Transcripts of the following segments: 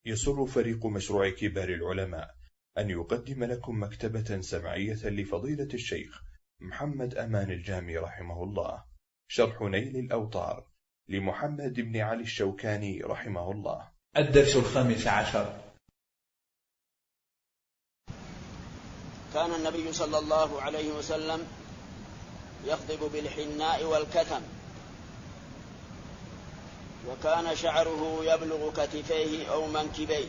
يسر فريق مشروع كبار العلماء أن يقدم لكم مكتبة سمعية لفضيلة الشيخ محمد أمان الجامي رحمه الله، شرح نيل الأوطار لمحمد بن علي الشوكاني رحمه الله. الدرس 15. كان النبي صلى الله عليه وسلم يخضب بالحناء والكتم، وكان شعره يبلغ كتفيه أو منكبيه.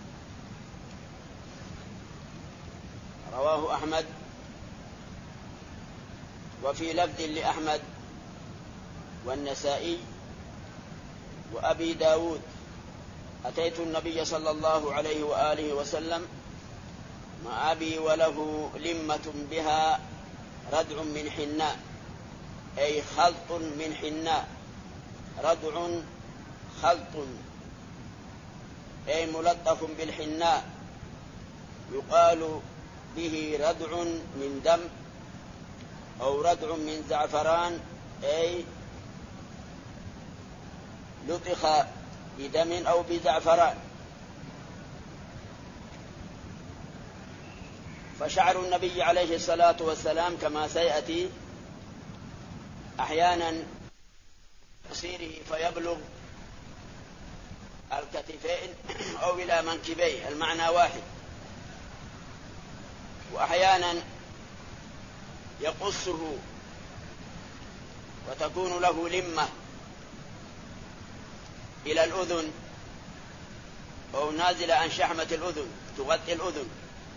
رواه أحمد. وفي لفظ لأحمد والنسائي وأبي داود: أتيت النبي صلى الله عليه وآله وسلم مع أبي وله لمة بها ردع من حناء، أي خلط من حناء. ردع خلط أي ملطف بالحناء، يقال به ردع من دم أو ردع من زعفران، أي لطخ بدم أو بزعفران. فشعر النبي عليه الصلاة والسلام كما سيأتي أحيانا قصيره فيبلغ الكتفين أو إلى منكبيه، المعنى واحد. وأحيانا يقصه وتكون له لمة إلى الأذن أو نازلة عن شحمة الأذن تغطي الأذن.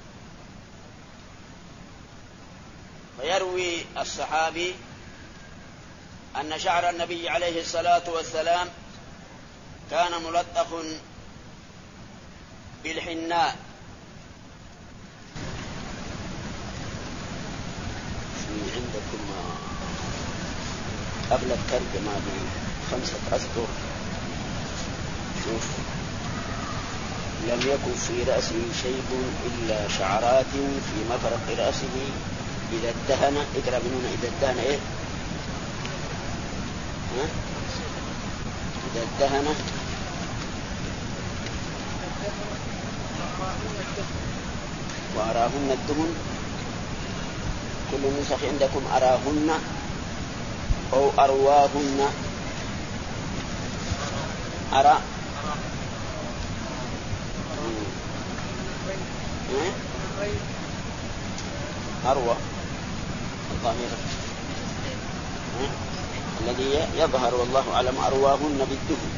فيروي الصحابي أن شعر النبي عليه الصلاة والسلام كان ملطخ بالحناء. في عندكم قبل الترجمة ب5 أسطر، شوف: لم يكن في رأسه شيء إلا شعرات في مفرق رأسه إذا ادهن. اقرأ من هنا: إذا ادهن إيه؟ إذا ادهن وأراهن الدهن. كل نسخ عندكم أراهن أو أرواهن. أرى أروى الضمير الذي يظهر والله أعلم أرواهن بالدهن،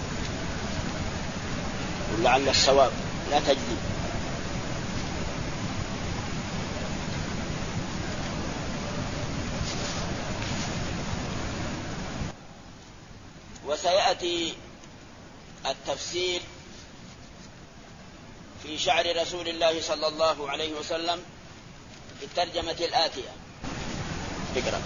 ولعل الصواب لا تجدي. وسيأتي التفسير في شعر رسول الله صلى الله عليه وسلم في الترجمة الآتية. اقرأ.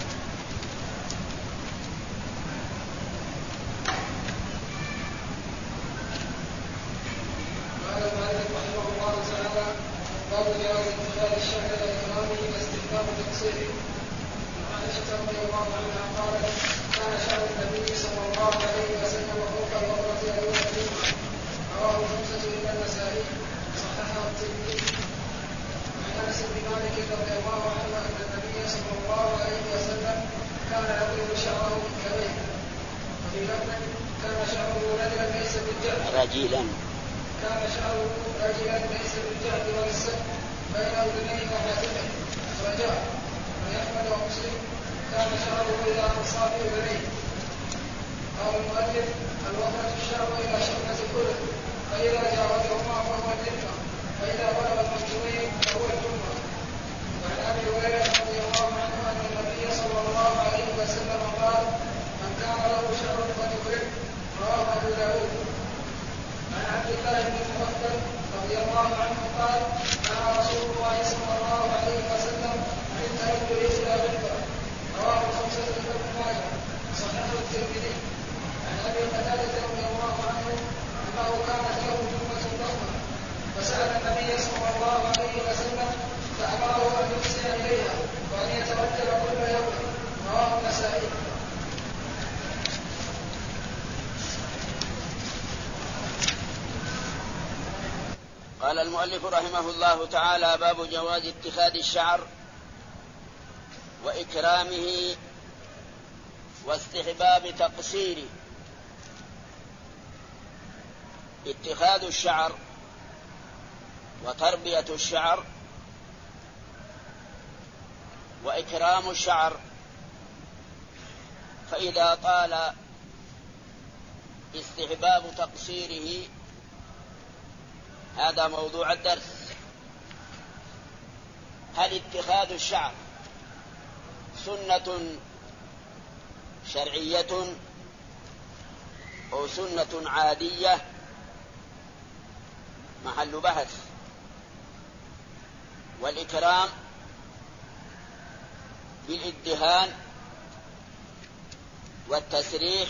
قال المؤلف رحمه الله تعالى: باب جواز اتخاذ الشعر لإكرامه واستحباب تقصيره. عائشة رضي الله عنها قالت: كان شعر النبي صلى الله عليه وسلم فوق الغرة الأولى. رواه 5 إلا النسائي، صححه الترمذي. عن أنس بن مالك رضي الله عنه أن النبي صلى الله عليه وسلم كان يضرب شعره بالكبير. وفي لفظ: كان شعره رجلا ليس بالجهد. كان شعره رجلا ليس بالجهد والسد بين أذنيه وحاتمه رجاء. ويحمد ومسلم: كان شعره إلى أنصاف أذنيه. قال المؤلف: الوفرة الشعر إلى شحمة الأذن، فإذا جاوزهما فهو اللمة، فإذا بلغ المنكبين فهو الجمة. وعن أبي هريرة رضي الله عنه أن النبي صلى الله عليه وسلم قال: من كان له شعر فليكرمه. رواه أبو داود. عن عبد الله بن المغفر رضي الله عنه قال: كان رسول الله صلى الله عليه وسلم عند رجل إلى غفرة. رواه 5 ابن ماجه، صححه الترمذي. عن أبي قتادة رضي الله عنه أنه كانت له جمة ضخمة، فسأل النبي صلى الله عليه وسلم فأمره أن يحسن إليها وأن يترتب كل يوم. رواه النسائي. قال المؤلف رحمه الله تعالى: باب جواز اتخاذ الشعر وإكرامه واستحباب تقصيره. اتخاذ الشعر وتربية الشعر وإكرام الشعر، فإذا طال استحباب تقصيره، هذا موضوع الدرس. هل اتخاذ الشعر سنة شرعية أو سنة عادية؟ محل بحث. والإكرام بالادهان والتسريح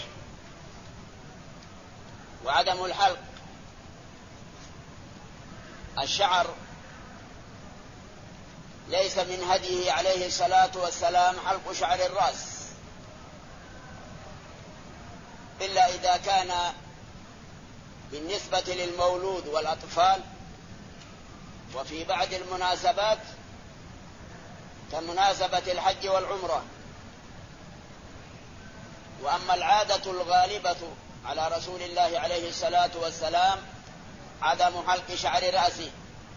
وعدم الحلق. الشعر ليس من هديه عليه الصلاة والسلام حلق شعر الرأس، إلا إذا كان بالنسبة للمولود والأطفال وفي بعض المناسبات كمناسبة الحج والعمرة. وأما العادة الغالبة على رسول الله عليه الصلاة والسلام عدم حلق شعر رأسه.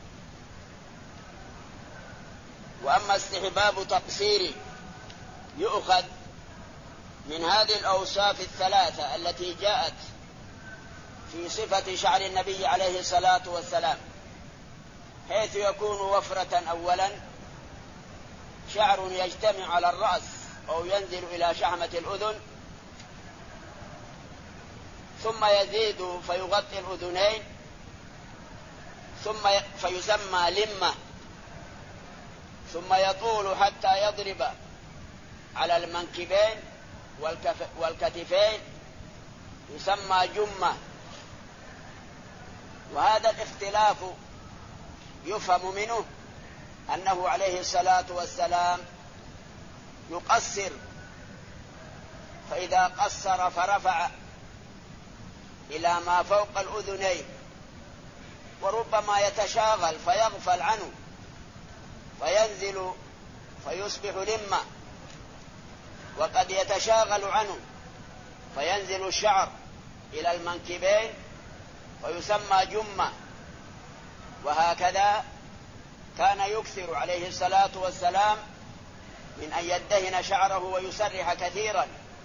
وأما استحباب تقصيره يؤخذ من هذه الأوصاف الثلاثة التي جاءت في صفة شعر النبي عليه الصلاة والسلام، حيث يكون وفرة أولا، شعر يجتمع على الرأس أو ينزل إلى شحمة الأذن، ثم يزيد فيغطي الأذنين، ثم فيسمى لمة، ثم يطول حتى يضرب على المنكبين والكتفين، يسمى جمة. وهذا الاختلاف يفهم منه أنه عليه الصلاة والسلام يقصر، فإذا قصر فرفع إلى ما فوق الأذنين، وربما يتشاغل فيغفل عنه فينزل فيصبح لمة، وقد يتشاغل عنه فينزل الشعر إلى المنكبين ويسمى جمة. وهكذا كان يكثر عليه الصلاة والسلام من أن يدهن شعره ويسرح كثيرا.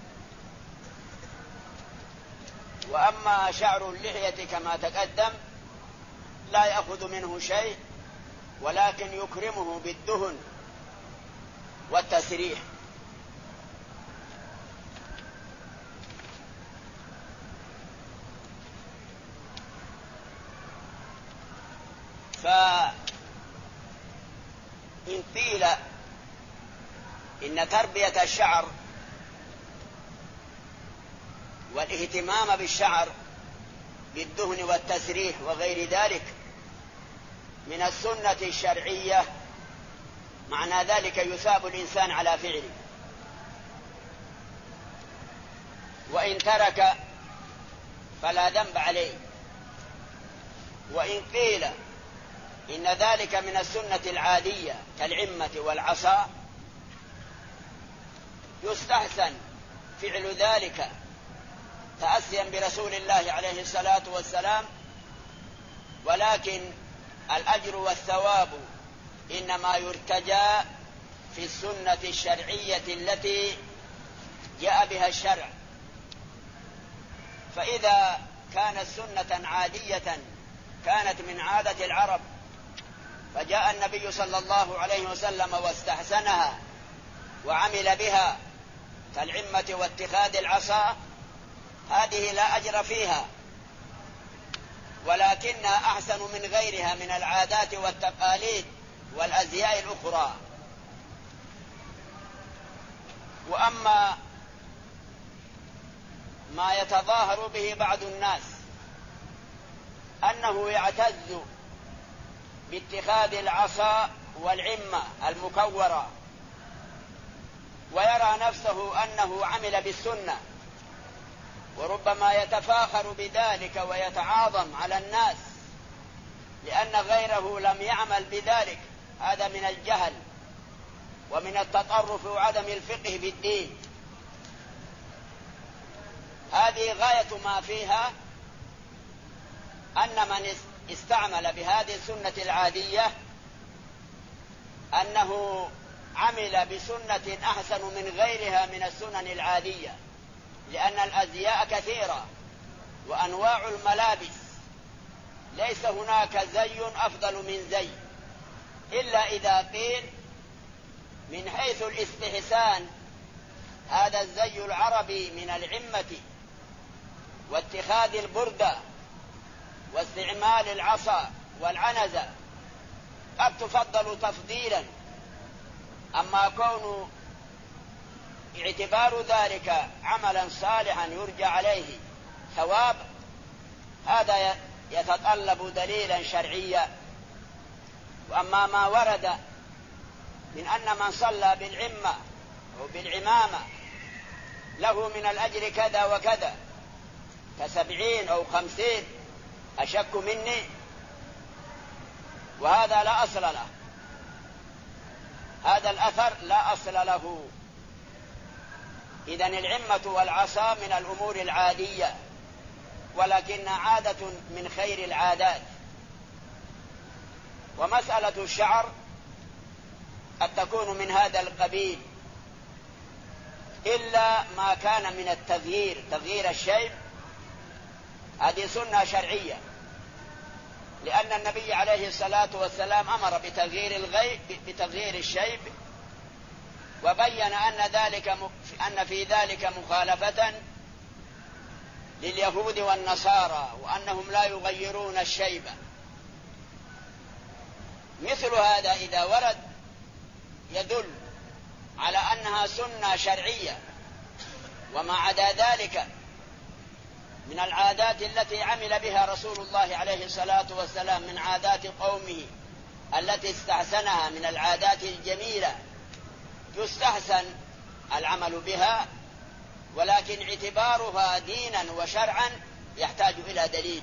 وأما شعر اللحية كما تقدم لا يأخذ منه شيء، ولكن يكرمه بالدهن والتسريح. فإن قيل إن تربية الشعر والاهتمام بالشعر بالدهن والتسريح وغير ذلك من السنة الشرعية، معنى ذلك يثاب الإنسان على فعله، وإن ترك فلا ذنب عليه. وإن قيل إن ذلك من السنة العادية كالعمة والعصا، يستحسن فعل ذلك تأسيا برسول الله عليه الصلاة والسلام، ولكن الأجر والثواب إنما يرتجى في السنة الشرعية التي جاء بها الشرع. فإذا كانت سنة عادية كانت من عادة العرب فجاء النبي صلى الله عليه وسلم واستحسنها وعمل بها كالعمة واتخاذ العصا، هذه لا أجر فيها، ولكنها أحسن من غيرها من العادات والتقاليد والأزياء الأخرى. وأما ما يتظاهر به بعض الناس أنه يعتز باتخاذ العصا والعمة المكورة ويرى نفسه أنه عمل بالسنة، وربما يتفاخر بذلك ويتعاظم على الناس، لأن غيره لم يعمل بذلك، هذا من الجهل ومن التطرف وعدم الفقه في الدين. هذه غاية ما فيها أن من استعمل بهذه السنة العادية أنه عمل بسنة أحسن من غيرها من السنن العادية، لأن الأزياء كثيرة وأنواع الملابس، ليس هناك زي أفضل من زي، إلا إذا قيل من حيث الاستحسان هذا الزي العربي من العمة واتخاذ البردة واستعمال العصا والعنزة قد تفضل تفضيلا، أما كون اعتبار ذلك عملا صالحا يرجى عليه ثواب هذا يتطلب دليلا شرعيا. وأما ما ورد من أن من صلى بالعمة أو بالعمامة له من الأجر كذا وكذا ك70 أو 50 أشك مني، وهذا لا أصل له، هذا الأثر لا أصل له. إذن العمة والعصا من الأمور العادية، ولكن عادة من خير العادات. ومسألة الشعر قد تكون من هذا القبيل، إلا ما كان من التغيير، تغيير الشيب، هذه سنة شرعية، لأن النبي عليه الصلاة والسلام أمر بتغيير الشيب، وبين أن في ذلك مخالفة لليهود والنصارى، وأنهم لا يغيرون الشيب. مثل هذا إذا ورد يدل على أنها سنة شرعية، وما عدا ذلك من العادات التي عمل بها رسول الله عليه الصلاة والسلام من عادات قومه التي استحسنها من العادات الجميلة يستحسن العمل بها، ولكن اعتبارها دينا وشرعا يحتاج إلى دليل.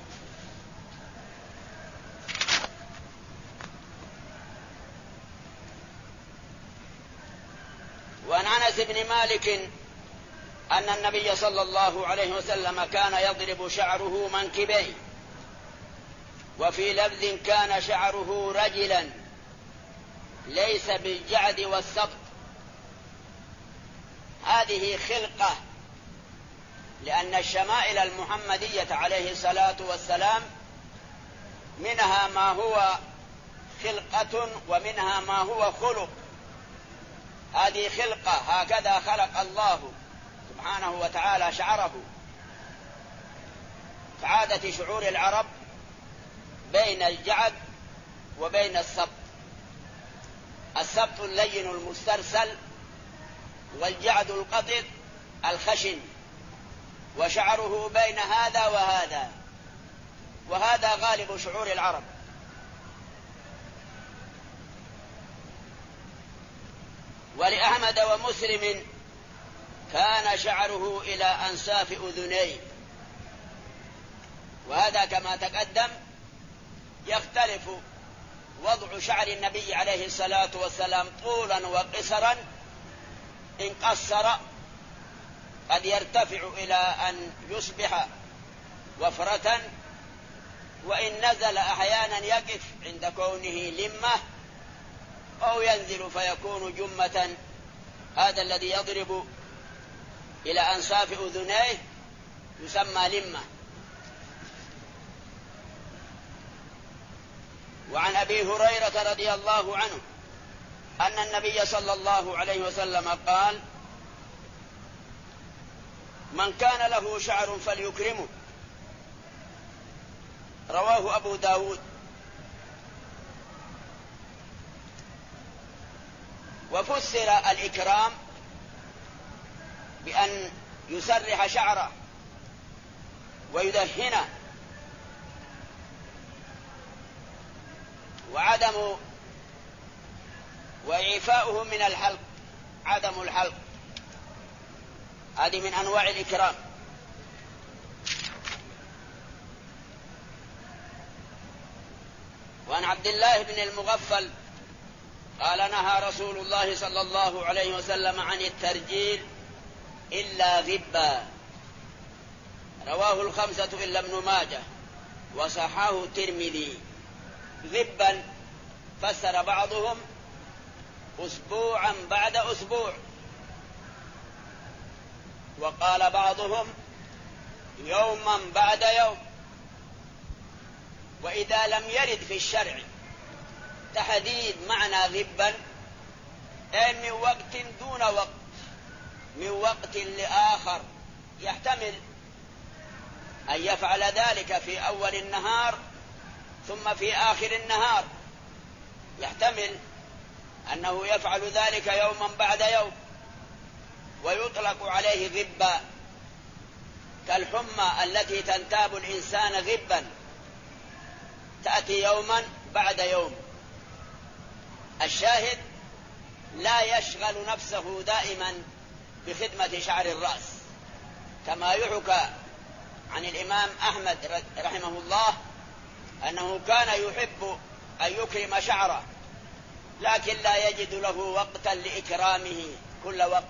وعن أنس بن مالك أن النبي صلى الله عليه وسلم كان يضرب شعره منكبيه، وفي لفظ كان شعره رجلا ليس بالجعد والسبط. هذه خلقة، لأن الشمائل المحمدية عليه الصلاة والسلام منها ما هو خلقة ومنها ما هو خلق. هذه خلقة، هكذا خلق الله سبحانه وتعالى شعره. كعادة شعور العرب بين الجعد وبين السبط، السبط اللين المسترسل، والجعد القطط الخشن، وشعره بين هذا وهذا، وهذا غالب شعور العرب. ولأحمد ومسلم كان شعره إلى أنساف أذنيه، وهذا كما تقدم يختلف وضع شعر النبي عليه الصلاة والسلام طولا وقصرا. إن قصر قد يرتفع إلى أن يصبح وفرة، وإن نزل أحيانا يقف عند كونه لمة، أو ينزل فيكون جمة. هذا الذي يضرب إلى أنساف أذنيه يسمى لمة. وعن أبي هريرة رضي الله عنه أن النبي صلى الله عليه وسلم قال: من كان له شعر فليكرمه. رواه أبو داود. وفسر الإكرام بأن يسرح شعره ويدهنه، وإعفاؤه من الحلق، عدم الحلق، هذه من أنواع الإكرام. وعن عبد الله بن المغفل قال نهى رسول الله صلى الله عليه وسلم عن الترجيل إلا غبا، رواه الخمسة إلا ابن ماجه وصححه الترمذي. غبا فسر بعضهم أسبوعا بعد أسبوع، وقال بعضهم يوما بعد يوم. وإذا لم يرد في الشرع تحديد معنى غبا أي من وقت دون وقت، من وقت لآخر، يحتمل أن يفعل ذلك في أول النهار ثم في آخر النهار، يحتمل أنه يفعل ذلك يوما بعد يوم، ويطلق عليه غبا، كالحمى التي تنتاب الإنسان غبا، تأتي يوما بعد يوم. الشاهد لا يشغل نفسه دائما بخدمة شعر الرأس، كما يحكى عن الإمام أحمد رحمه الله أنه كان يحب أن يكرم شعره، لكن لا يجد له وقتا لإكرامه كل وقت،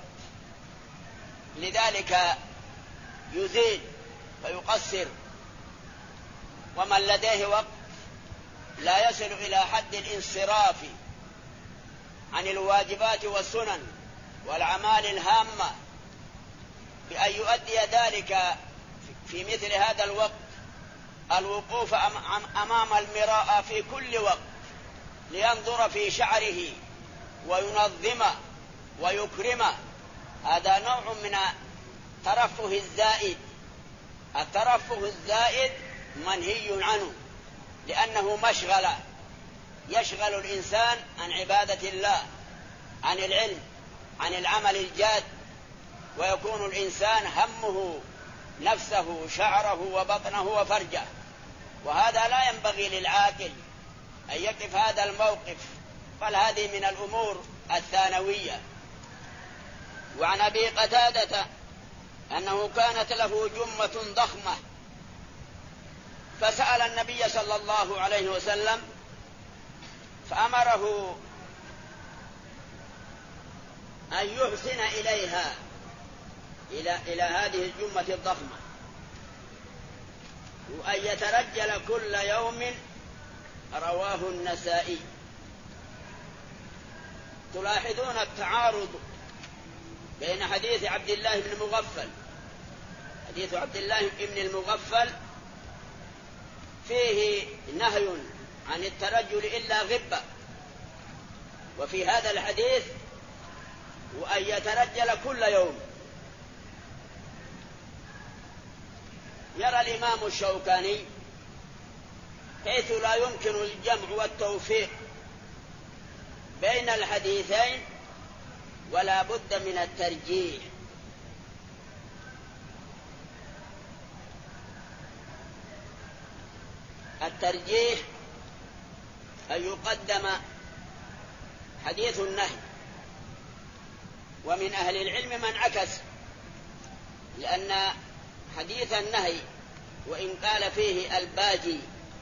لذلك يزيد ويقصر. ومن لديه وقت لا يصل إلى حد الانصراف عن الواجبات والسنن والأعمال الهامة بأن يؤدي ذلك في مثل هذا الوقت الوقوف أمام المراءة في كل وقت لينظر في شعره وينظمه ويكرمه، هذا نوع من الترفه الزائد. الترفه الزائد منهي عنه، لأنه مشغلة، يشغل الإنسان عن عبادة الله، عن العلم، عن العمل الجاد، ويكون الإنسان همه نفسه، شعره وبطنه وفرجه، وهذا لا ينبغي للعاقل أن يقف هذا الموقف، بل هذه من الأمور الثانوية. وعن أبي قتادة أنه كانت له جمة ضخمة، فسأل النبي صلى الله عليه وسلم فأمره أن يحسن إليها، إلى هذه الجمة الضخمة، وأن يترجل كل يوم، رواه النسائي. تلاحظون التعارض بين حديث عبد الله بن المغفل. حديث عبد الله بن المغفل فيه نهي عن الترجل إلا غبة، وفي هذا الحديث وأن يترجل كل يوم. يرى الإمام الشوكاني حيث لا يمكن الجمع والتوفيق بين الحديثين ولا بد من الترجيح. الترجيح أن يقدم حديث النهي، ومن أهل العلم من عكس، لأن حديث النهي وإن قال فيه الباجي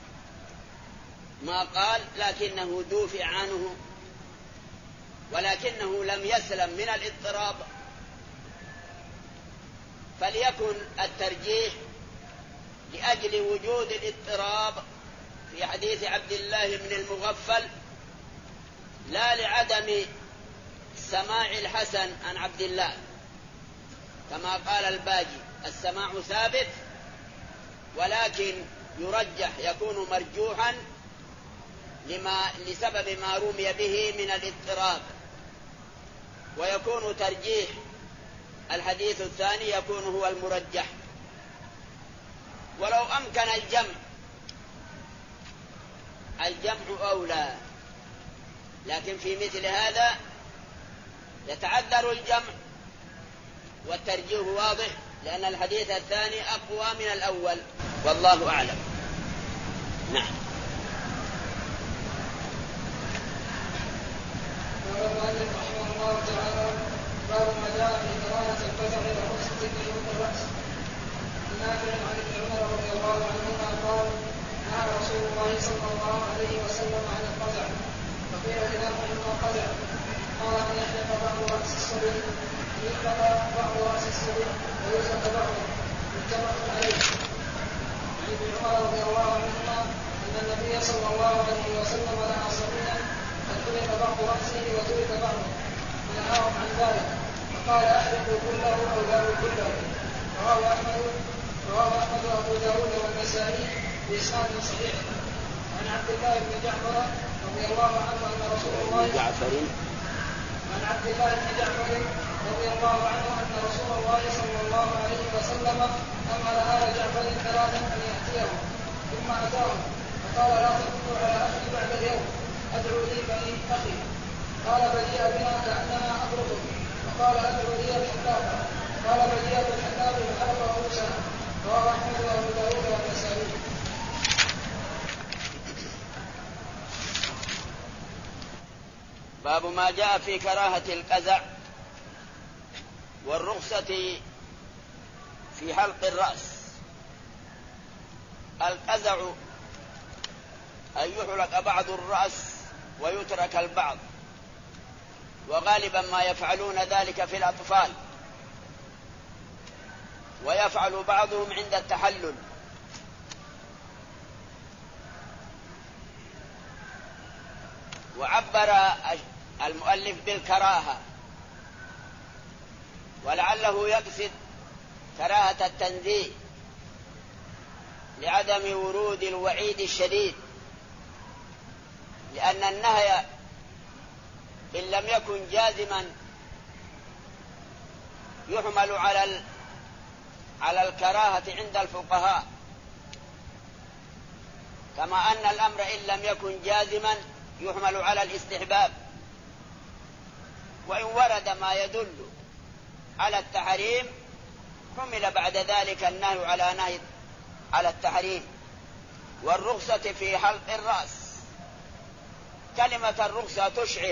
ما قال لكنه دافع عنه، ولكنه لم يسلم من الاضطراب، فليكن الترجيح لأجل وجود الاضطراب في حديث عبد الله بن المغفل، لا لعدم سماع الحسن عن عبد الله، كما قال الباجي السماع ثابت، ولكن يرجح، يكون مرجوحا لسبب ما رمي به من الاضطراب، ويكون ترجيح الحديث الثاني يكون هو المرجح. ولو أمكن الجمع أولى، لكن في مثل هذا يتعذر الجمع، والترجيح واضح لأن الحديث الثاني أقوى من الأول، والله أعلم. نعم. قال المؤلف رحمه الله تعالى: باب ما جاء في كراهة الفزع لرؤوس الرأس. نافع عن ابن عمر رضي الله عنهما قال: نهى رسول الله صلى الله عليه وسلم عن القزع. فقيل لنافع ما قزع؟ قال أن يحلق بعض رأس الصبي ويزرق بعضه. متفق عليه. عن ابن عمر رضي الله عنهما أن النبي صلى الله عليه وسلم نهى صبيا أن حلق بعض رأسه وترك بعضه فنهاهم عن ذلك فقال أحرقوا كله أو داروا كله. رواه أحمد وأبو داود والنسائي بإسناد صحيح. عن عبد الله بن جعفر رضي الله عنه أن رسول الله صلى الله عليه وسلم أمر آل جعفر ثلاثا أن يأتيهم ثم أتاهم فقال لا تدخلوا على أخي بعد اليوم أدعو لي بني أخي. قال بديع بنا كأننا أبرقه. فقال أدعو لي الحلاقة. قال بديع الحلاق فحلق رؤوسنا. رواه أحمد وأبو داود والنسائي. باب ما جاء في كراهة القزع والرخصة في حلق الرأس. القزع أن يحلق بعض الرأس ويترك البعض، وغالبا ما يفعلون ذلك في الأطفال، ويفعل بعضهم عند التحلل. وعبر المؤلف بالكراهة، ولعله يقصد كراهة التنزيه لعدم ورود الوعيد الشديد، لأن النهي إن لم يكن جازما يحمل على الكراهة عند الفقهاء، كما أن الأمر إن لم يكن جازما يحمل على الاستحباب. وإن ورد ما يدل على التحريم حمل بعد ذلك النهي على التحريم. والرخصة في حلق الرأس، كلمة الرخصة تشعر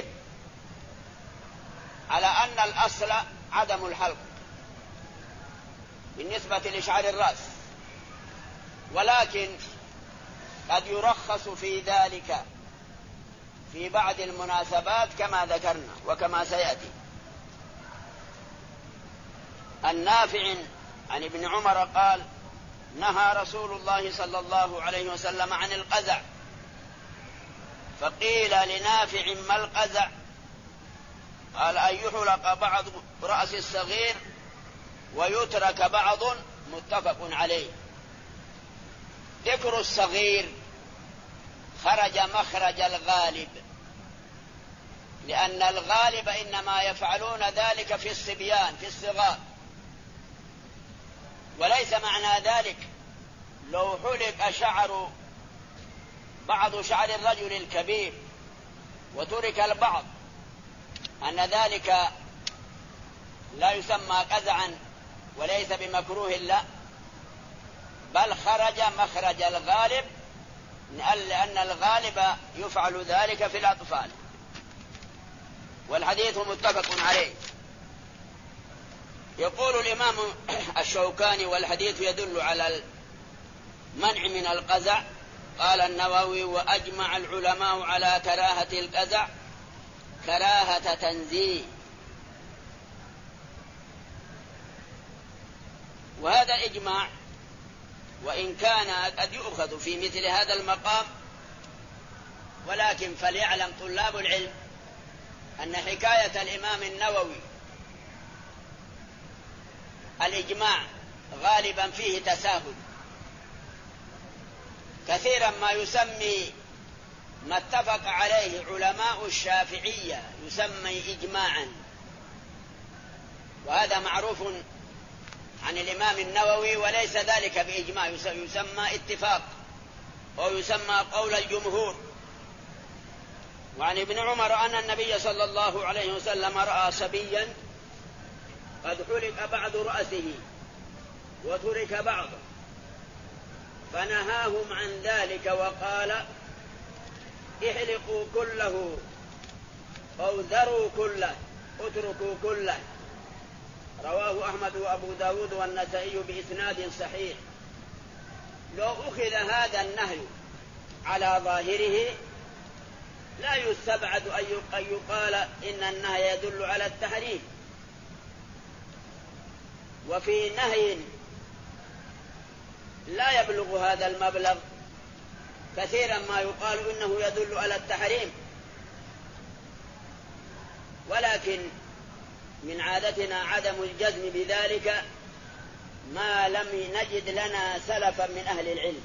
على أن الأصل عدم الحلق بالنسبة لشعر الرأس، ولكن قد يرخص في ذلك في بعض المناسبات كما ذكرنا وكما سيأتي. النافع عن ابن عمر قال نهى رسول الله صلى الله عليه وسلم عن القزع. فقيل لنافع ما القزع؟ قال أن يحلق بعض رأس الصغير ويترك بعض. متفق عليه. ذكر الصغير خرج مخرج الغالب، لأن الغالب إنما يفعلون ذلك في الصبيان في الصغار، وليس معنى ذلك لو حلق بعض شعر الرجل الكبير وترك البعض أن ذلك لا يسمى قزعا وليس بمكروه، لا، بل خرج مخرج الغالب، لأن الغالب يفعل ذلك في الأطفال. والحديث متفق عليه. يقول الإمام الشوكاني والحديث يدل على المنع من القزع. قال النووي وأجمع العلماء على كراهة القزع كراهة تنزيه. وهذا الإجماع وإن كان قد يؤخذ في مثل هذا المقام، ولكن فليعلم طلاب العلم أن حكاية الإمام النووي الإجماع غالبا فيه تساهل. كثيرا ما يسمي ما اتفق عليه علماء الشافعية يسمي إجماعا، وهذا معروف عن الإمام النووي، وليس ذلك بإجماع، يسمى اتفاق أو يسمى قول الجمهور. وعن ابن عمر أن النبي صلى الله عليه وسلم رأى صبيا قد حلق بعض رأسه وترك بعضه فنهاهم عن ذلك وقال احلقوا كله أو ذروا كله اتركوا كله. رواه أحمد وأبو داود والنسائي بإسناد صحيح. لو أخذ هذا النهي على ظاهره لا يستبعد أن يقال إن النهي يدل على التحريم، وفي نهي لا يبلغ هذا المبلغ كثيرا ما يقال إنه يدل على التحريم، ولكن من عادتنا عدم الجزم بذلك ما لم نجد لنا سلفا من أهل العلم،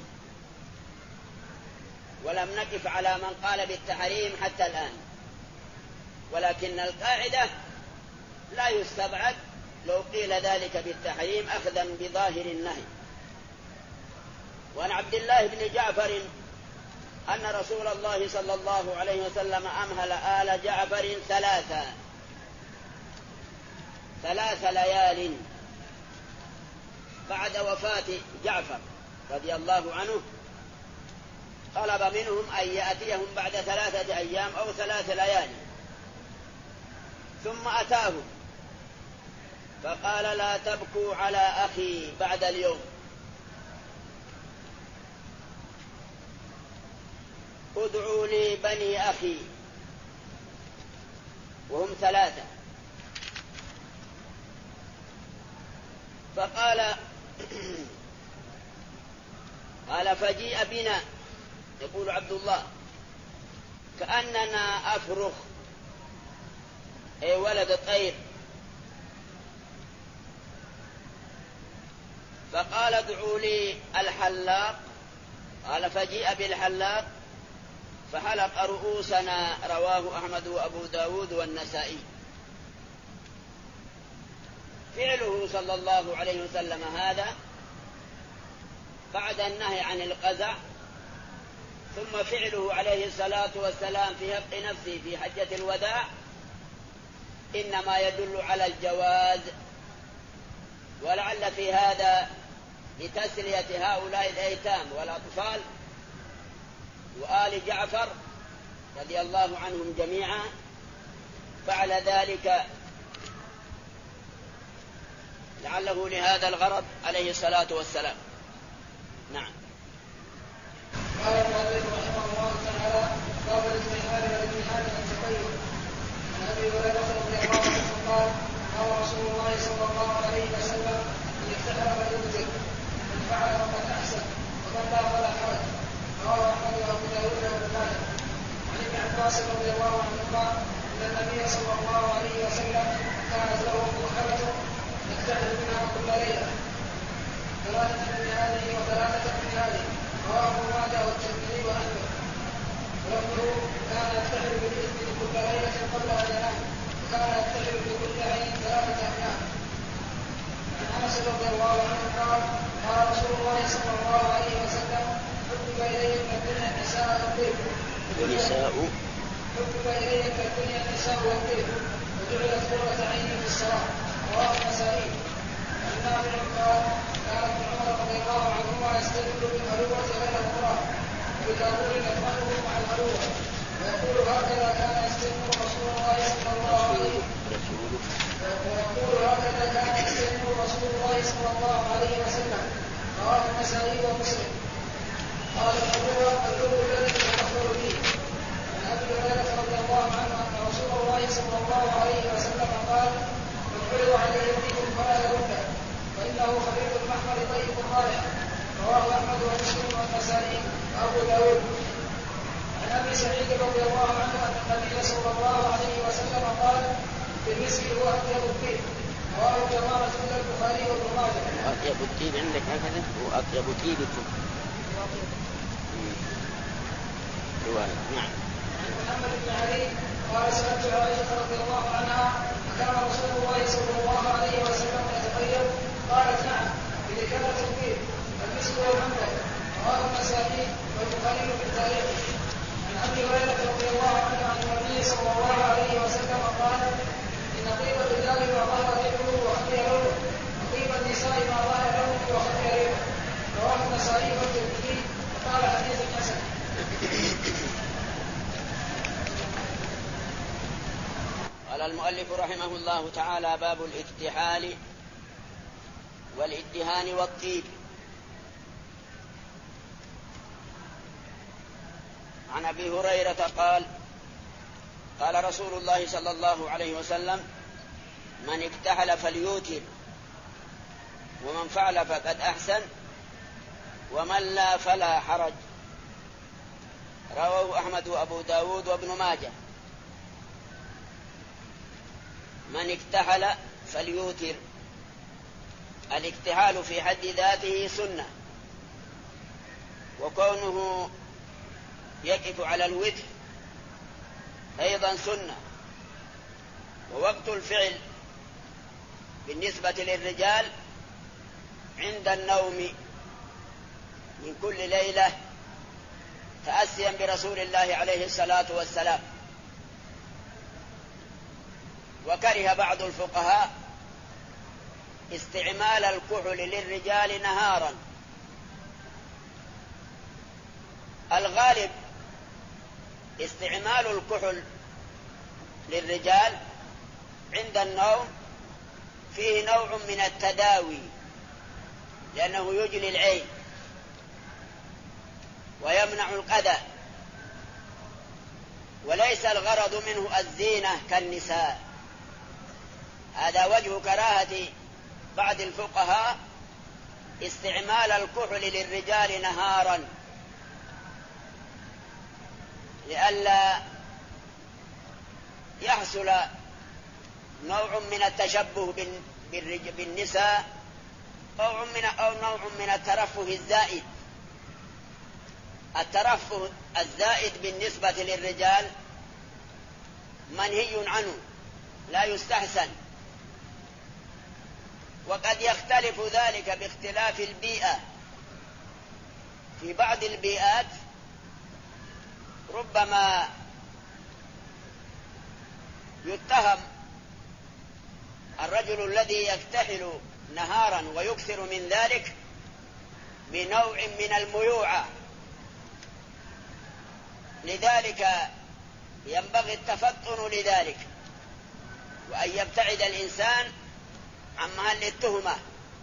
ولم نقف على من قال بالتحريم حتى الآن. ولكن القاعدة لا يستبعد لو قيل ذلك بالتحريم أخذا بظاهر النهي. وعن عبد الله بن جعفر أن رسول الله صلى الله عليه وسلم أمهل آل جعفر 3 ليال بعد وفاة جعفر رضي الله عنه، طلب منهم أن يأتيهم بعد 3 أيام أو 3 ليال، ثم أتاهم فقال: لا تبكوا على أخي بعد اليوم، ادعوا لي بني أخي، وهم 3. فقال فجيء بنا، يقول عبد الله، كأننا أفرخ، أي ولد الطير، فقال: ادعوا لي الحلاق. قال: فجيء بالحلاق فحلق رؤوسنا، رواه أحمد وأبو داود والنسائي. فعله صلى الله عليه وسلم هذا بعد النهي عن القزع، ثم فعله عليه الصلاة والسلام في حق نفسه في حجة الوداع إنما يدل على الجواز، ولعل في هذا لتسلية هؤلاء الأيتام والأطفال وآل جعفر رضي الله عنهم جميعا، فعل ذلك لعله لهذا الغرض عليه الصلاة والسلام. نعم. قال المؤلف رحمه الله تعالى: باب الاجتهاد والاجتهاد والتقيد. عن ابي هريره رضي الله عنه قال: قال رسول الله صلى الله عليه وسلم: من اجتهد فليجزر، من فعل فقد احسن، ومن لا فلا حرج. رواه احمد وابو داود وابن ماجه. عن ابن عباس رضي الله عنه قال: ان النبي صلى الله عليه وسلم كانت له مؤخره يجتهد منها كل ليله، 3 من هذه و3 من هذه. رواه ماجه والترمذي واحمد. ولفظه: كان يجتهد بالاثم كل ليله قبل ان ينام، وكان يجتهد بكل عين 3 أيام. عن انس رضي الله عنه قال: قال رسول الله صلى الله عليه وسلم: حبب الي من الدنيا النساء والطيب، حبب الي من الدنيا النساء والطيب، وجعلت قرة عيني في الصلاه. رواه النسائي. عن نافع قال: كان ابن عمر رضي الله عنهما يستدل بالمروءة غير المراه، وبالضرور يفعله مع المروءة، ويقول: هكذا كان يستدل رسول الله صلى الله عليه وسلم. رواه النسائي ومسلم. قال المروءة الحب الذي يتكفر فيه. عن ابي هريرة رضي الله عنه ان رسول الله صلى الله عليه وسلم قال: من فرض عليه الدين فلا يرده، فإنه خبيث المحمر طيب الرائحة. رواه أحمد ومسلم والنسائي وأبو داود. عن أبي سعيد رضي الله عنه أن النبي صلى الله عليه وسلم قال: بالمسك هو أطيب الطيب. رواه جماعة إلا البخاري وابن ماجه. أطيب الطيب عندك هكذا؟ هو أطيب طيبكم. رواية. نعم. عن محمد بن علي قال: سألت عائشة رضي الله عنها: كان رسول الله صلى الله عليه وسلم يتطيب؟ قالت: نعم، إذا كانت الطيب المسك والعنبر. رواه النسائي والبخاري في التاريخ. عن ابي هريره رضي الله عنه عن النبي صلى الله عليه وسلم قال: ان طيب الرجال ما ظهر ريحه وخفي لونه، وطيب النساء ما ظهر لونه وخفي ريحه. رواه النسائي والترمذي وقال: حديث حسن. قال المؤلف رحمه الله تعالى: باب الاكتحال والادهان والطيب. أبي هريرة قال قال رسول الله صلى الله عليه وسلم: من اكتحل فليوتر، ومن فعل فقد أحسن، ومن لا فلا حرج. رواه أحمد وأبو داود وابن ماجه. من اكتحل فليوتر، الاكتحال في حد ذاته سنة، وكونه يقف على الوتر أيضا سنة. ووقت الفعل بالنسبة للرجال عند النوم من كل ليلة، تأسيا برسول الله عليه الصلاة والسلام. وكره بعض الفقهاء استعمال الكحل للرجال نهارا. الغالب استعمال الكحل للرجال عند النوم فيه نوع من التداوي، لأنه يجلي العين ويمنع القذى، وليس الغرض منه الزينة كالنساء. هذا وجه كراهة بعض الفقهاء استعمال الكحل للرجال نهارا، لئلا يحصل نوع من التشبه بالنساء أو نوع من الترفه الزائد. الترفه الزائد بالنسبة للرجال منهي عنه، لا يستحسن. وقد يختلف ذلك باختلاف البيئة. في بعض البيئات ربما يتهم الرجل الذي يكتحل نهارا ويكثر من ذلك بنوع من الميوعة، لذلك ينبغي التفطن لذلك، وأن يبتعد الإنسان عن محل التهمة.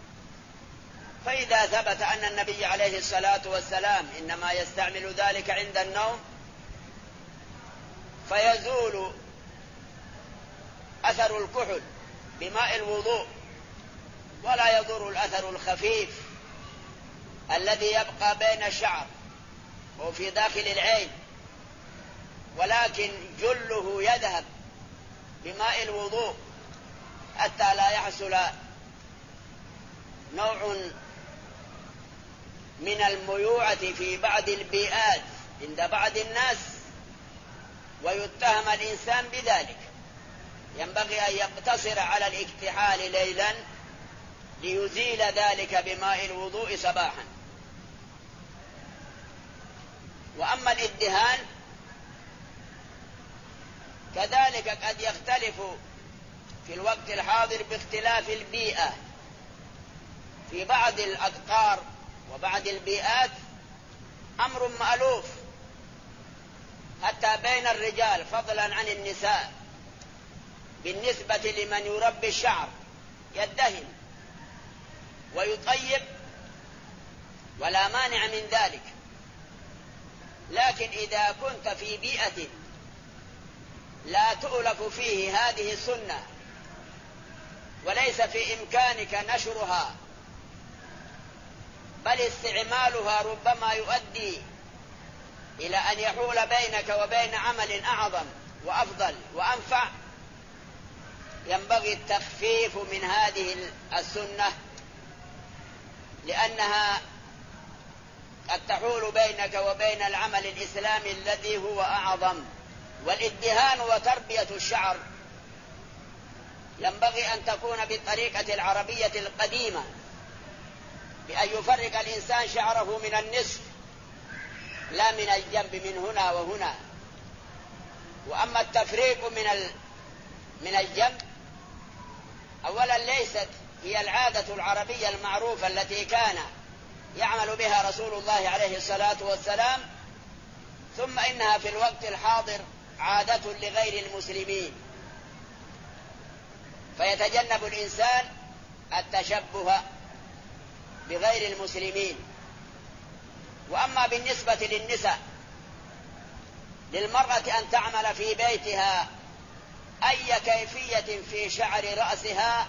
فإذا ثبت أن النبي عليه الصلاة والسلام إنما يستعمل ذلك عند النوم، فيزول أثر الكحل بماء الوضوء، ولا يضر الأثر الخفيف الذي يبقى بين الشعر وفي داخل العين، ولكن جله يذهب بماء الوضوء حتى لا يحصل نوع من الميوعة في بعض البيئات عند بعض الناس ويتهم الإنسان بذلك. ينبغي أن يقتصر على الاكتحال ليلا ليزيل ذلك بماء الوضوء صباحا. وأما الادهان كذلك قد يختلف في الوقت الحاضر باختلاف البيئة. في بعض الأقطار وبعض البيئات أمر مألوف حتى بين الرجال فضلا عن النساء، بالنسبة لمن يربي الشعر يدهن ويطيب ولا مانع من ذلك. لكن إذا كنت في بيئة لا تؤلف فيه هذه السنة وليس في إمكانك نشرها، بل استعمالها ربما يؤدي إلى أن يحول بينك وبين عمل أعظم وأفضل وأنفع، ينبغي التخفيف من هذه السنة، لأنها قد تحول بينك وبين العمل الإسلامي الذي هو أعظم. والادهان وتربية الشعر ينبغي أن تكون بالطريقة العربية القديمة، بأن يفرق الإنسان شعره من النصف لا من الجنب من هنا وهنا. وأما التفريق من الجنب أولا ليست هي العادة العربية المعروفة التي كان يعمل بها رسول الله عليه الصلاة والسلام، ثم إنها في الوقت الحاضر عادة لغير المسلمين، فيتجنب الإنسان التشبه بغير المسلمين. وأما بالنسبة للنساء للمرأة أن تعمل في بيتها أي كيفية في شعر رأسها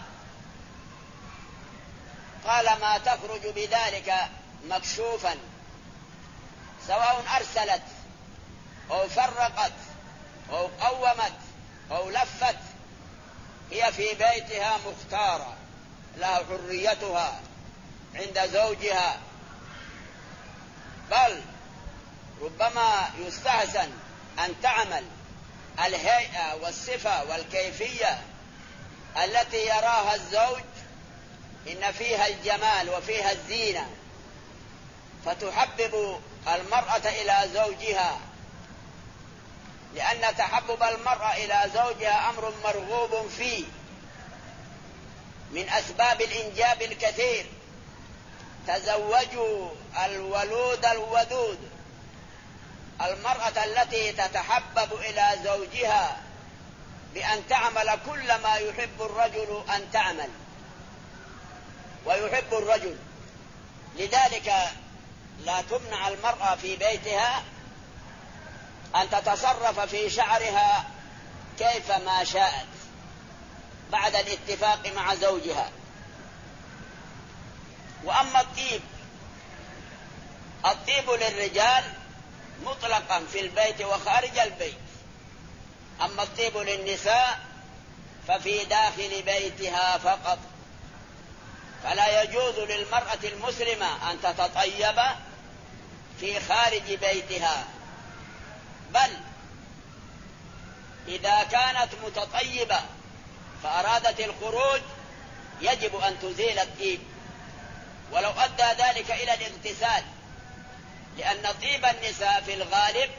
طالما تخرج بذلك مكشوفا، سواء أرسلت أو فرقت أو قومت أو لفت، هي في بيتها مختارة، لها حريتها عند زوجها. بل ربما يستحسن أن تعمل الهيئة والصفة والكيفية التي يراها الزوج إن فيها الجمال وفيها الزينة، فتحبب المرأة إلى زوجها، لأن تحبب المرأة إلى زوجها أمر مرغوب فيه من أسباب الإنجاب الكثير. تزوجوا الولود الودود. المرأة التي تتحبب إلى زوجها بأن تعمل كل ما يحب الرجل أن تعمل ويحب الرجل، لذلك لا تمنع المرأة في بيتها أن تتصرف في شعرها كيف ما شاءت بعد الاتفاق مع زوجها. وأما الطيب للرجال مطلقا في البيت وخارج البيت، أما الطيب للنساء ففي داخل بيتها فقط. فلا يجوز للمرأة المسلمة أن تتطيب في خارج بيتها، بل إذا كانت متطيبة فأرادت الخروج يجب أن تزيل الطيب، ولو أدى ذلك إلى الاغتسال، لأن طيب النساء في الغالب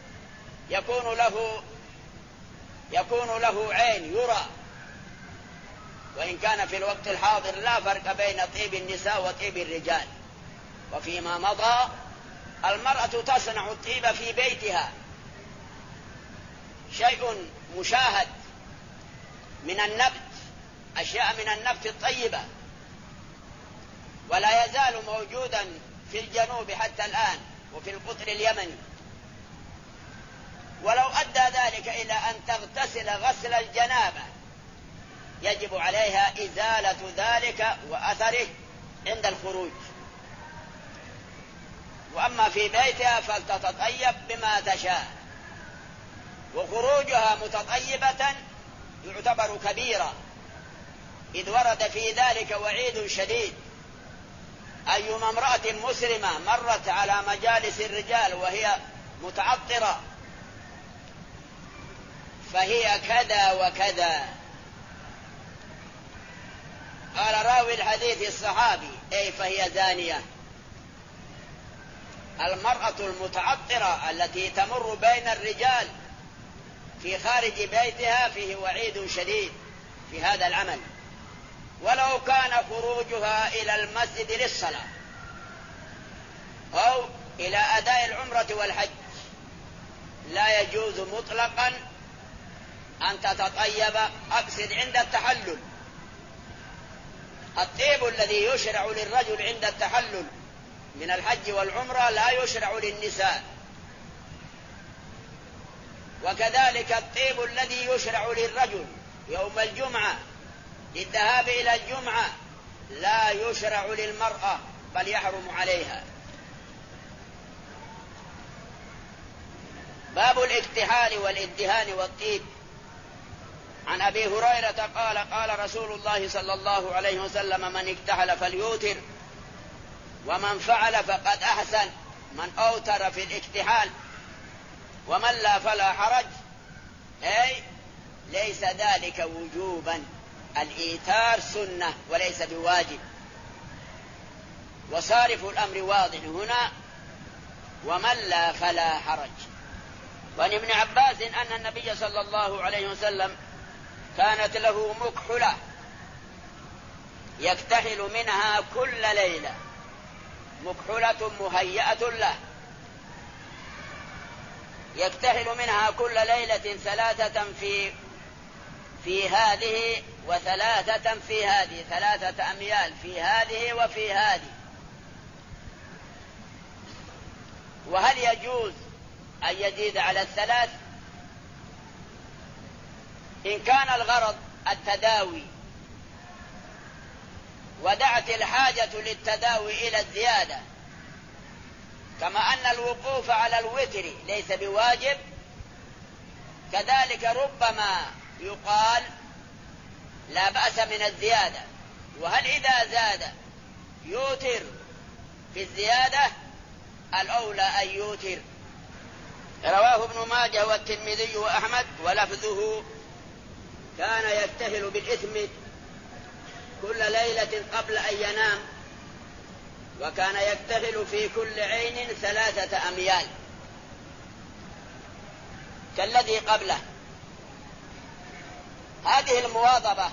يكون له عين يرى، وإن كان في الوقت الحاضر لا فرق بين طيب النساء وطيب الرجال. وفيما مضى المرأة تصنع الطيب في بيتها، شيء مشاهد من النبت، أشياء من النبت الطيبة، ولا يزال موجودا في الجنوب حتى الآن وفي القطر اليمني. ولو أدى ذلك إلى أن تغتسل غسل الجنابة يجب عليها إزالة ذلك وأثره عند الخروج. وأما في بيتها فلتتطيب بما تشاء، وخروجها متطيبة يعتبر كبيرة، إذ ورد في ذلك وعيد شديد. أيما امرأة مسلمة مرت على مجالس الرجال وهي متعطرة فهي كذا وكذا. قال راوي الحديث الصحابي أي فهي زانية. المرأة المتعطرة التي تمر بين الرجال في خارج بيتها فيه وعيد شديد في هذا العمل، ولو كان خروجها إلى المسجد للصلاة أو إلى أداء العمرة والحج لا يجوز مطلقا أن تتطيب. أقصد عند التحلل، الطيب الذي يشرع للرجل عند التحلل من الحج والعمرة لا يشرع للنساء، وكذلك الطيب الذي يشرع للرجل يوم الجمعة للذهاب إلى الجمعة لا يشرع للمرأة بل يحرم عليها. باب الاكتحال والادهان والطيب. عن أبي هريرة قال قال رسول الله صلى الله عليه وسلم من اكتحل فليوتر ومن فعل فقد أحسن. من أوتر في الاكتحال ومن لا فلا حرج، أي ليس ذلك وجوبا، الإيتار سنة وليس بواجب. وصارف الأمر واضح هنا، ومن لا فلا حرج. وعن ابن عباس أن النبي صلى الله عليه وسلم كانت له مكحلة يكتحل منها كل ليلة، مكحلة مهيئة له يكتحل منها كل ليلة 3 في هذه و3 في هذه، 3 أميال في هذه وفي هذه. وهل يجوز أن يزيد على الثلاث إن كان الغرض التداوي ودعت الحاجة للتداوي إلى الزيادة، كما أن الوقوف على الوتر ليس بواجب، كذلك ربما يقال لا بأس من الزيادة. وهل إذا زاد يوتر في الزيادة؟ الأولى أن يوتر. رواه ابن ماجه والترمذي وأحمد ولفظه: كان يبتهل بالإثم كل ليلة قبل أن ينام، وكان يبتهل في كل عين 3 أميال كالذي قبله. هذه المواظبة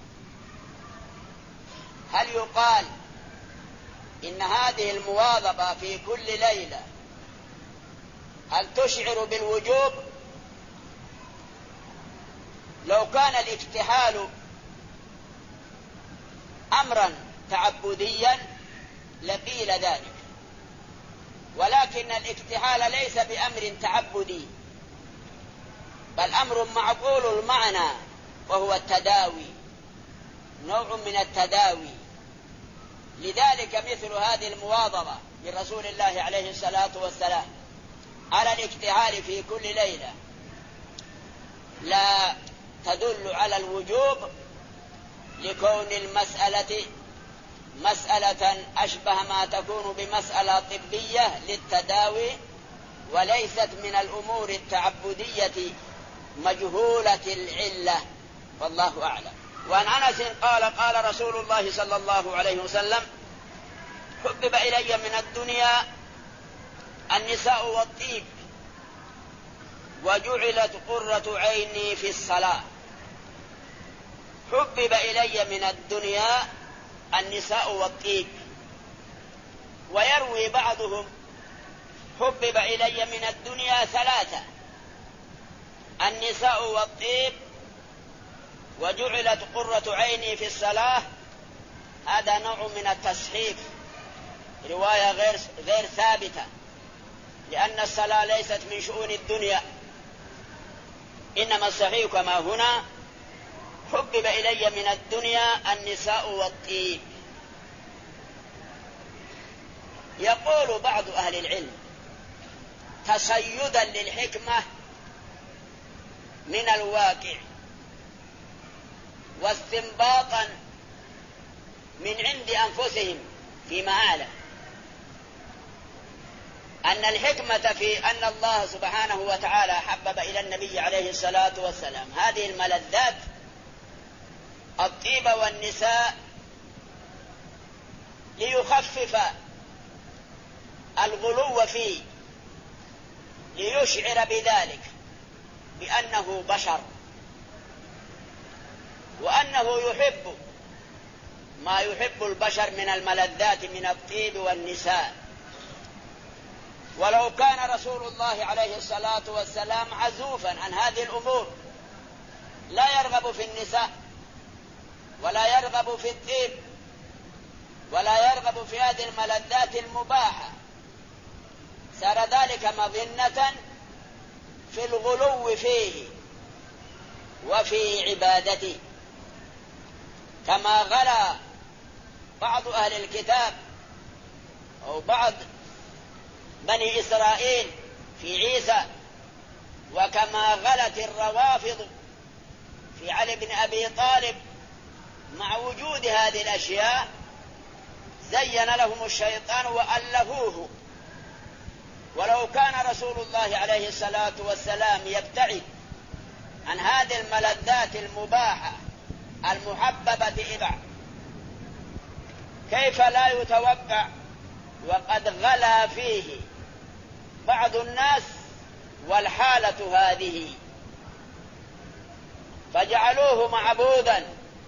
هل يقال إن هذه المواظبة في كل ليلة هل تشعر بالوجوب؟ لو كان الاكتحال أمرا تعبديا لقيل ذلك، ولكن الاكتحال ليس بأمر تعبدي، بل أمر معقول المعنى، وهو التداوي، نوع من التداوي. لذلك مثل هذه المواظبة من رسول الله عليه الصلاة والسلام على الاكتحال في كل ليلة لا تدل على الوجوب، لكون المسألة مسألة أشبه ما تكون بمسألة طبية للتداوي، وليست من الأمور التعبدية مجهولة العلة، والله أعلم. وعن أنس قال: قال رسول الله صلى الله عليه وسلم: حبب إلي من الدنيا النساء والطيب، وجعلت قرة عيني في الصلاة. حبب إلي من الدنيا النساء والطيب، ويروي بعضهم: حبب إلي من الدنيا 3: النساء والطيب، وجعلت قرة عيني في الصلاة. هذا نوع من التصحيف، رواية غير ثابتة، لأن الصلاة ليست من شؤون الدنيا، إنما الصحيح كما هنا: حبب إلي من الدنيا النساء والطيب. يقول بعض أهل العلم تصيدا للحكمة من الواقع واستنباطا من عند أنفسهم فيما أعلم، أن الحكمة في أن الله سبحانه وتعالى حبب إلى النبي عليه الصلاة والسلام هذه الملذات الطيب والنساء ليخفف الغلو فيه، ليشعر بذلك بأنه بشر، وأنه يحب ما يحب البشر من الملذات من الطيب والنساء. ولو كان رسول الله عليه الصلاة والسلام عزوفا عن هذه الأمور لا يرغب في النساء ولا يرغب في الطيب ولا يرغب في هذه الملذات المباحة، صار ذلك مظنة في الغلو فيه وفي عبادته، كما غلا بعض أهل الكتاب أو بعض بني إسرائيل في عيسى، وكما غلت الروافض في علي بن أبي طالب. مع وجود هذه الأشياء زين لهم الشيطان وألهوه. ولو كان رسول الله عليه الصلاة والسلام يبتعد عن هذه الملذات المباحة المحببة إليه، كيف لا يتوقع وقد غلا فيه بعض الناس والحالة هذه، فجعلوه معبودا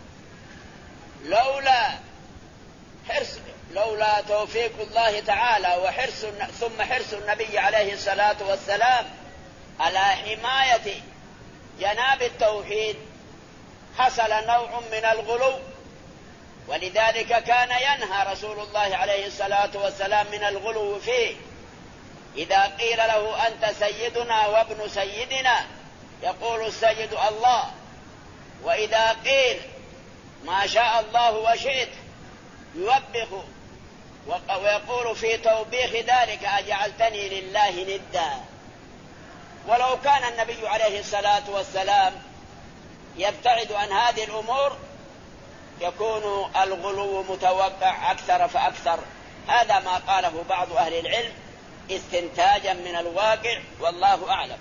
لولا توفيق الله تعالى وحرص ثم حرص النبي عليه الصلاة والسلام على حماية جناب التوحيد حصل نوع من الغلو. ولذلك كان ينهى رسول الله عليه الصلاة والسلام من الغلو فيه، إذا قيل له أنت سيدنا وابن سيدنا يقول السيد الله، وإذا قيل ما شاء الله وشئت يوبخ ويقول في توبيخ ذلك أجعلتني لله ندا. ولو كان النبي عليه الصلاة والسلام يبتعد عن هذه الأمور يكون الغلو متوقع أكثر فأكثر. هذا ما قاله بعض أهل العلم استنتاجا من الواقع، والله أعلم.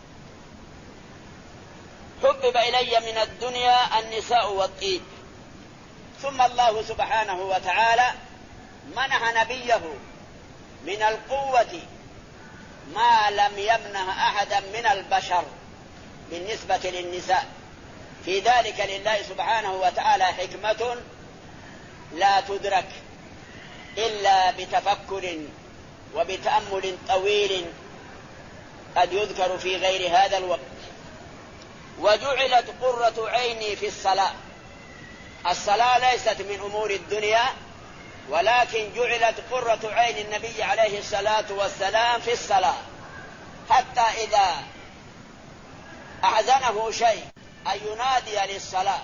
حبب إلي من الدنيا النساء والطيب. ثم الله سبحانه وتعالى منح نبيه من القوة ما لم يمنح أحدا من البشر بالنسبة للنساء. في ذلك لله سبحانه وتعالى حكمة لا تدرك إلا بتفكر وبتأمل طويل قد يذكر في غير هذا الوقت. وجعلت قرة عيني في الصلاة. الصلاة ليست من أمور الدنيا، ولكن جعلت قرة عين النبي عليه الصلاة والسلام في الصلاة، حتى إذا أحزنه شيء أن ينادي للصلاة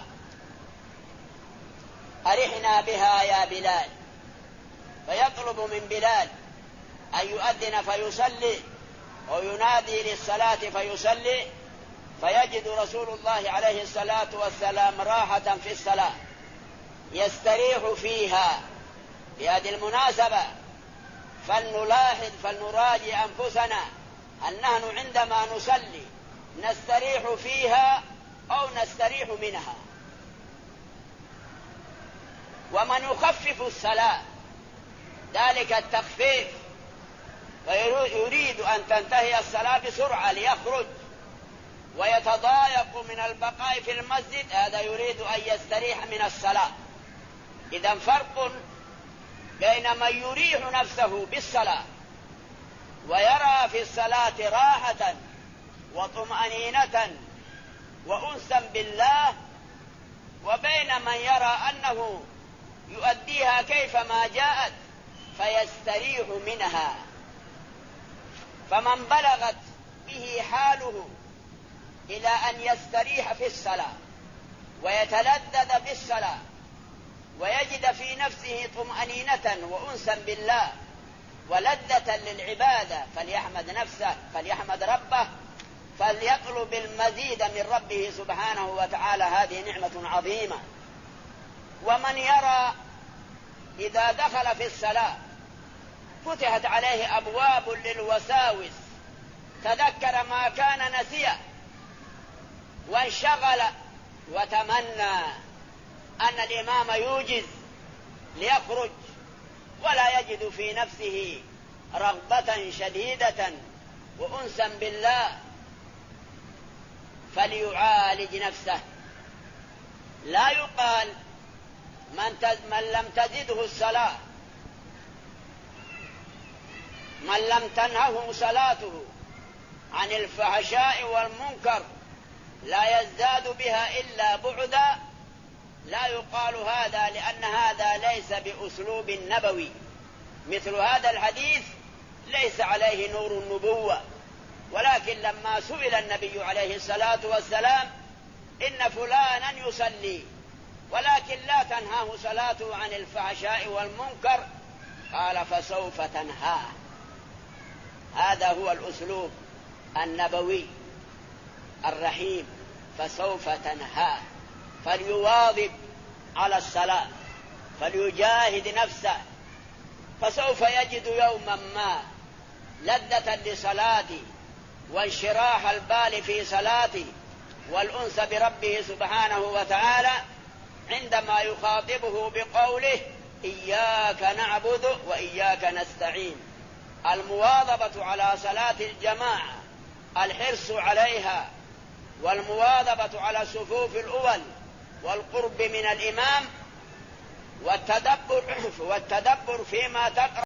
أرحنا بها يا بلال، فيطلب من بلال أن يؤذن فيصلي وينادي للصلاة فيصلي، فيجد رسول الله عليه الصلاة والسلام راحة في الصلاة يستريح فيها. بهذه المناسبة فلنلاحظ فلنراجع أنفسنا هل نحن عندما نصلي نستريح فيها أو نستريح منها؟ ومن يخفف الصلاة ذلك التخفيف ويريد أن تنتهي الصلاة بسرعة ليخرج ويتضايق من البقاء في المسجد، هذا يريد أن يستريح من الصلاة. إذن فرق بين من يريح نفسه بالصلاة ويرى في الصلاة راحة وطمأنينة وأنسا بالله، وبين من يرى أنه يؤديها كيفما جاءت فيستريح منها. فمن بلغت به حاله إلى أن يستريح في الصلاة ويتلذذ بالصلاة ويجد في نفسه طمأنينة وأنسا بالله ولذة للعبادة فليحمد نفسه، فليحمد ربه، فليطلب المزيد من ربه سبحانه وتعالى. هذه نعمة عظيمة. ومن يرى إذا دخل في الصلاة فتحت عليه أبواب للوساوس، تذكر ما كان نسيه وانشغل وتمنى أن الإمام يوجز ليخرج ولا يجد في نفسه رغبة شديدة وأنسا بالله، فليعالج نفسه. لا يقال من لم تزده الصلاة، من لم تنهه صلاته عن الفحشاء والمنكر لا يزداد بها إلا بعدا. لا يقال هذا، لأن هذا ليس بأسلوب نبوي. مثل هذا الحديث ليس عليه نور النبوة، ولكن لما سئل النبي عليه الصلاة والسلام إن فلانا يصلي ولكن لا تنهاه صلاته عن الفحشاء والمنكر، قال فسوف تنهاه. هذا هو الأسلوب النبوي الرحيم، فسوف تنهاه. فليواظب على الصلاة، فليجاهد نفسه، فسوف يجد يوما ما لذة لصلاته وانشراح البال في صلاته والأنس بربه سبحانه وتعالى عندما يخاطبه بقوله إياك نعبد وإياك نستعين. المواظبة على صلاة الجماعة، الحرص عليها، والمواظبة على الصفوف الأول والقرب من الإمام والتدبر فيما تقرأ